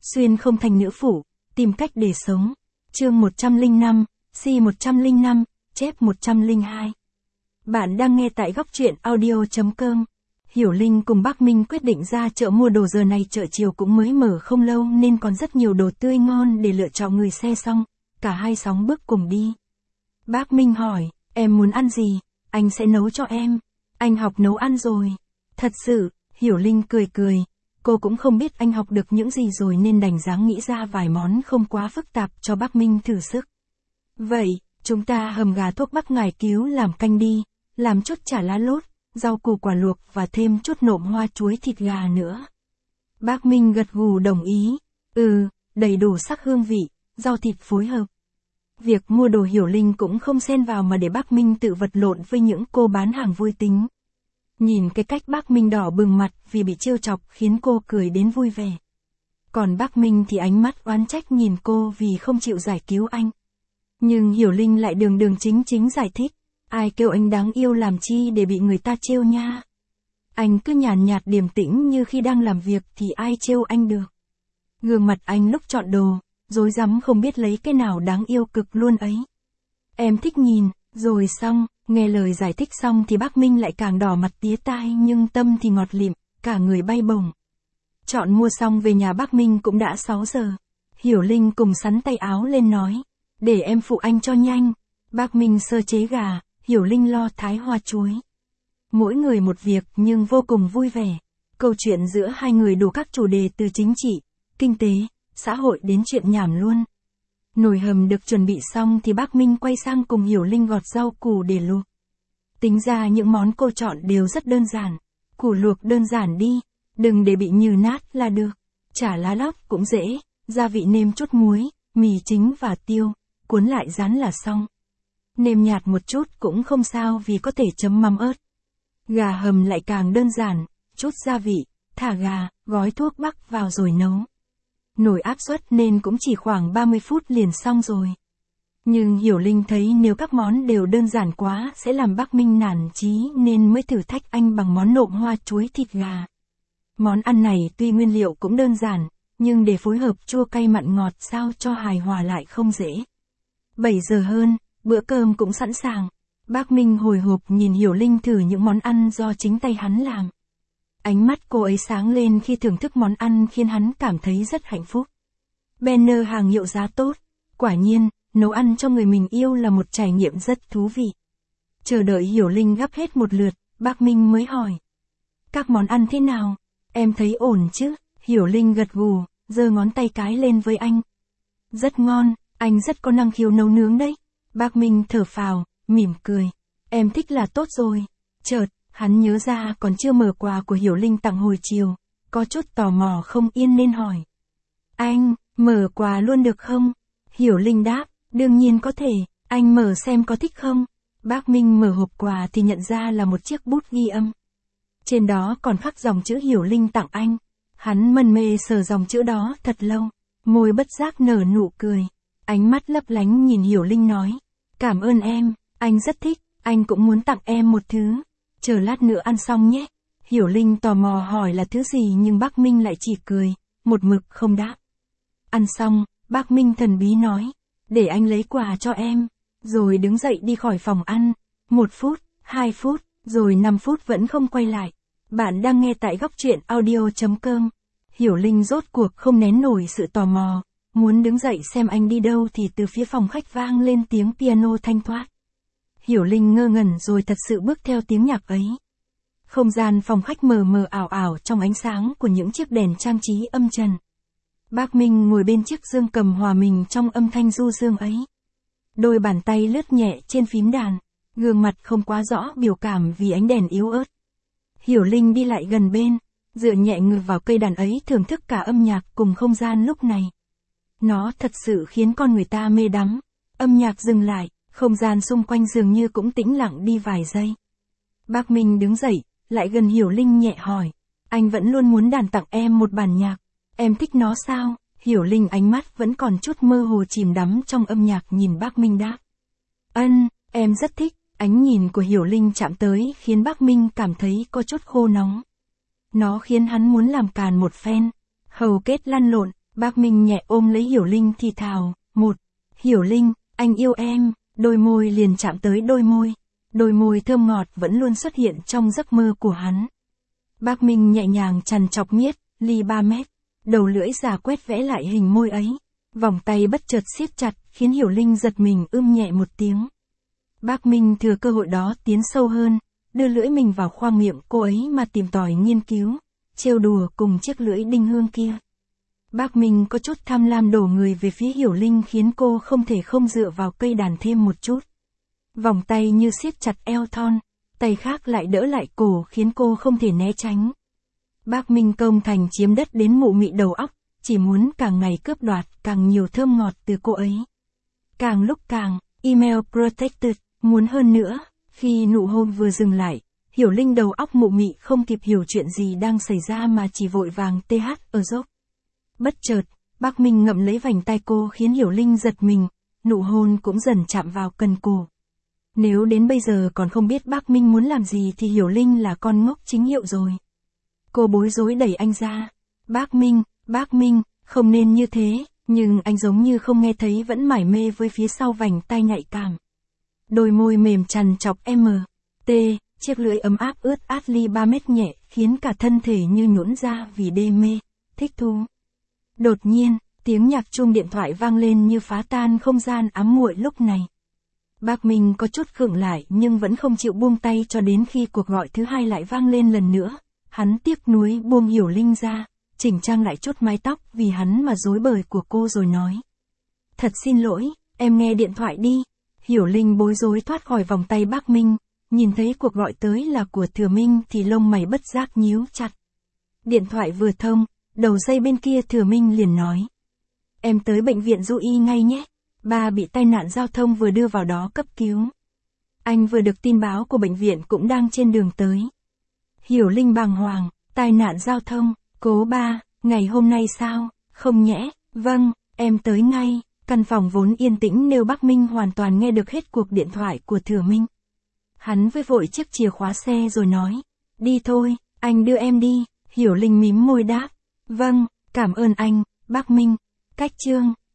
Xuyên không thành nữ phụ, tìm cách để sống. Chương 105, C105, chép 102. Bạn đang nghe tại góc truyện audio.com. Hiểu Linh cùng Bác Minh quyết định ra chợ mua đồ, giờ này chợ chiều cũng mới mở không lâu nên còn rất nhiều đồ tươi ngon để lựa chọn. Người xe xong, cả hai sóng bước cùng đi. Bác Minh hỏi, em muốn ăn gì? Anh sẽ nấu cho em. Anh học nấu ăn rồi. Thật sự, Hiểu Linh cười cười. Cô cũng không biết anh học được những gì rồi nên đành dáng nghĩ ra vài món không quá phức tạp cho Bác Minh thử sức. Vậy, chúng ta hầm gà thuốc bắc ngải cứu làm canh đi, làm chút chả lá lốt, rau củ quả luộc và thêm chút nộm hoa chuối thịt gà nữa. Bác Minh gật gù đồng ý. Đầy đủ sắc hương vị, rau thịt phối hợp. Việc mua đồ Hiểu Linh cũng không xen vào mà để Bác Minh tự vật lộn với những cô bán hàng vui tính. Nhìn cái cách Bác Minh đỏ bừng mặt vì bị trêu chọc khiến cô cười đến vui vẻ. Còn Bác Minh thì ánh mắt oán trách nhìn cô vì không chịu giải cứu anh. Nhưng Hiểu Linh lại đường chính giải thích. Ai kêu anh đáng yêu làm chi để bị người ta trêu nha. Anh cứ nhàn nhạt điềm tĩnh như khi đang làm việc thì ai trêu anh được. Gương mặt anh lúc chọn đồ, rối rắm không biết lấy cái nào đáng yêu cực luôn ấy. Em thích nhìn, rồi xong, nghe lời giải thích xong thì Bác Minh lại càng đỏ mặt tía tai nhưng tâm thì ngọt lịm, cả người bay bổng. Chọn mua xong về nhà Bác Minh cũng đã 6 giờ. Hiểu Linh cùng sắn tay áo lên nói, để em phụ anh cho nhanh. Bác Minh sơ chế gà, Hiểu Linh lo thái hoa chuối. Mỗi người một việc nhưng vô cùng vui vẻ. Câu chuyện giữa hai người đủ các chủ đề từ chính trị, kinh tế, xã hội đến chuyện nhảm luôn. Nồi hầm được chuẩn bị xong thì Bác Minh quay sang cùng Hiểu Linh gọt rau củ để luộc. Tính ra những món cô chọn đều rất đơn giản. Củ luộc đơn giản đi, đừng để bị nhừ nát là được. Chả lá lót cũng dễ, gia vị nêm chút muối, mì chính và tiêu, cuốn lại rán là xong. Nêm nhạt một chút cũng không sao vì có thể chấm mắm ớt. Gà hầm lại càng đơn giản, chút gia vị, thả gà, gói thuốc bắc vào rồi nấu. Nồi áp suất nên cũng chỉ khoảng 30 phút liền xong rồi. Nhưng Hiểu Linh thấy nếu các món đều đơn giản quá sẽ làm Bác Minh nản chí nên mới thử thách anh bằng món nộm hoa chuối thịt gà. Món ăn này tuy nguyên liệu cũng đơn giản, nhưng để phối hợp chua cay mặn ngọt sao cho hài hòa lại không dễ. 7 giờ hơn, bữa cơm cũng sẵn sàng. Bác Minh hồi hộp nhìn Hiểu Linh thử những món ăn do chính tay hắn làm. Ánh mắt cô ấy sáng lên khi thưởng thức món ăn khiến hắn cảm thấy rất hạnh phúc. Banner hàng hiệu giá tốt. Quả nhiên, nấu ăn cho người mình yêu là một trải nghiệm rất thú vị. Chờ đợi Hiểu Linh gắp hết một lượt, Bác Minh mới hỏi. Các món ăn thế nào? Em thấy ổn chứ? Hiểu Linh gật gù, giơ ngón tay cái lên với anh. Rất ngon, anh rất có năng khiếu nấu nướng đấy. Bác Minh thở phào, mỉm cười. Em thích là tốt rồi. Chợt, hắn nhớ ra còn chưa mở quà của Hiểu Linh tặng hồi chiều. Có chút tò mò không yên nên hỏi. Anh, mở quà luôn được không? Hiểu Linh đáp, đương nhiên có thể, anh mở xem có thích không? Bác Minh mở hộp quà thì nhận ra là một chiếc bút ghi âm. Trên đó còn khắc dòng chữ Hiểu Linh tặng anh. Hắn mân mê sờ dòng chữ đó thật lâu. Môi bất giác nở nụ cười. Ánh mắt lấp lánh nhìn Hiểu Linh nói. Cảm ơn em, anh rất thích, anh cũng muốn tặng em một thứ. Chờ lát nữa ăn xong nhé. Hiểu Linh tò mò hỏi là thứ gì nhưng Bác Minh lại chỉ cười, một mực không đáp. Ăn xong, Bác Minh thần bí nói. Để anh lấy quà cho em. Rồi đứng dậy đi khỏi phòng ăn. 1 phút, 2 phút, rồi 5 phút vẫn không quay lại. Bạn đang nghe tại góc truyện audio.com. Hiểu Linh rốt cuộc không nén nổi sự tò mò. Muốn đứng dậy xem anh đi đâu thì từ phía phòng khách vang lên tiếng piano thanh thoát. Hiểu Linh ngơ ngẩn rồi thật sự bước theo tiếng nhạc ấy. Không gian phòng khách mờ mờ ảo ảo trong ánh sáng của những chiếc đèn trang trí âm trần. Bác Minh ngồi bên chiếc dương cầm hòa mình trong âm thanh du dương ấy. Đôi bàn tay lướt nhẹ trên phím đàn, gương mặt không quá rõ biểu cảm vì ánh đèn yếu ớt. Hiểu Linh đi lại gần bên, dựa nhẹ người vào cây đàn ấy thưởng thức cả âm nhạc cùng không gian lúc này. Nó thật sự khiến con người ta mê đắm. Âm nhạc dừng lại, không gian xung quanh dường như cũng tĩnh lặng đi vài giây. Bác Minh đứng dậy, lại gần Hiểu Linh nhẹ hỏi. Anh vẫn luôn muốn đàn tặng em một bản nhạc. Em thích nó sao? Hiểu Linh ánh mắt vẫn còn chút mơ hồ chìm đắm trong âm nhạc nhìn Bác Minh đáp. Em rất thích. Ánh nhìn của Hiểu Linh chạm tới khiến Bác Minh cảm thấy có chút khô nóng. Nó khiến hắn muốn làm càn một phen. Hầu kết lăn lộn, Bác Minh nhẹ ôm lấy Hiểu Linh thì thào, Hiểu Linh, anh yêu em, đôi môi liền chạm tới đôi môi. Đôi môi thơm ngọt vẫn luôn xuất hiện trong giấc mơ của hắn. Bác Minh nhẹ nhàng trằn trọc miết, ly 3 mét. Đầu lưỡi già quét vẽ lại hình môi ấy. Vòng tay bất chợt siết chặt, khiến Hiểu Linh giật mình nhẹ một tiếng. Bác Minh thừa cơ hội đó tiến sâu hơn, đưa lưỡi mình vào khoang miệng cô ấy mà tìm tòi nghiên cứu, trêu đùa cùng chiếc lưỡi đinh hương kia. Bác Minh có chút tham lam đổ người về phía Hiểu Linh khiến cô không thể không dựa vào cây đàn thêm một chút. Vòng tay như siết chặt eo thon, tay khác lại đỡ lại cổ khiến cô không thể né tránh. Bác Minh công thành chiếm đất đến mụ mị đầu óc, chỉ muốn càng ngày cướp đoạt càng nhiều thơm ngọt từ cô ấy. Càng lúc càng, email protected, muốn hơn nữa. Khi nụ hôn vừa dừng lại, Hiểu Linh đầu óc mụ mị không kịp hiểu chuyện gì đang xảy ra mà chỉ vội vàng ở dốc. Bất chợt, bác Minh ngậm lấy vành tai cô khiến Hiểu Linh giật mình, nụ hôn cũng dần chạm vào cần cổ. Nếu đến bây giờ còn không biết bác Minh muốn làm gì thì Hiểu Linh là con ngốc chính hiệu rồi. Cô bối rối đẩy anh ra. Bác Minh, không nên như thế, nhưng anh giống như không nghe thấy vẫn mải mê với phía sau vành tai nhạy cảm. Đôi môi mềm trằn chọc chiếc lưỡi ấm áp ướt át ly 3 mét nhẹ khiến cả thân thể như nhũn ra vì đê mê, thích thú. Đột nhiên, tiếng nhạc chuông điện thoại vang lên như phá tan không gian ám muội lúc này. Bác Minh có chút khựng lại nhưng vẫn không chịu buông tay cho đến khi cuộc gọi thứ hai lại vang lên lần nữa. Hắn tiếc nuối buông Hiểu Linh ra, chỉnh trang lại chút mái tóc vì hắn mà rối bời của cô rồi nói. Thật xin lỗi, em nghe điện thoại đi. Hiểu Linh bối rối thoát khỏi vòng tay bác Minh, nhìn thấy cuộc gọi tới là của Thừa Minh thì lông mày bất giác nhíu chặt. Điện thoại vừa thông, đầu dây bên kia Thừa Minh liền nói. Em tới bệnh viện Du Y ngay nhé, ba bị tai nạn giao thông vừa đưa vào đó cấp cứu. Anh vừa được tin báo của bệnh viện cũng đang trên đường tới. Hiểu Linh bàng hoàng, tai nạn giao thông, cố ba, ngày hôm nay sao, không nhẽ, vâng, em tới ngay. Căn phòng vốn yên tĩnh nếu bác Minh hoàn toàn nghe được hết cuộc điện thoại của Thừa Minh. Hắn với vội chiếc chìa khóa xe rồi nói. Đi thôi, anh đưa em đi. Hiểu Linh mím môi đáp. Vâng, cảm ơn anh, bác Minh. Cách chương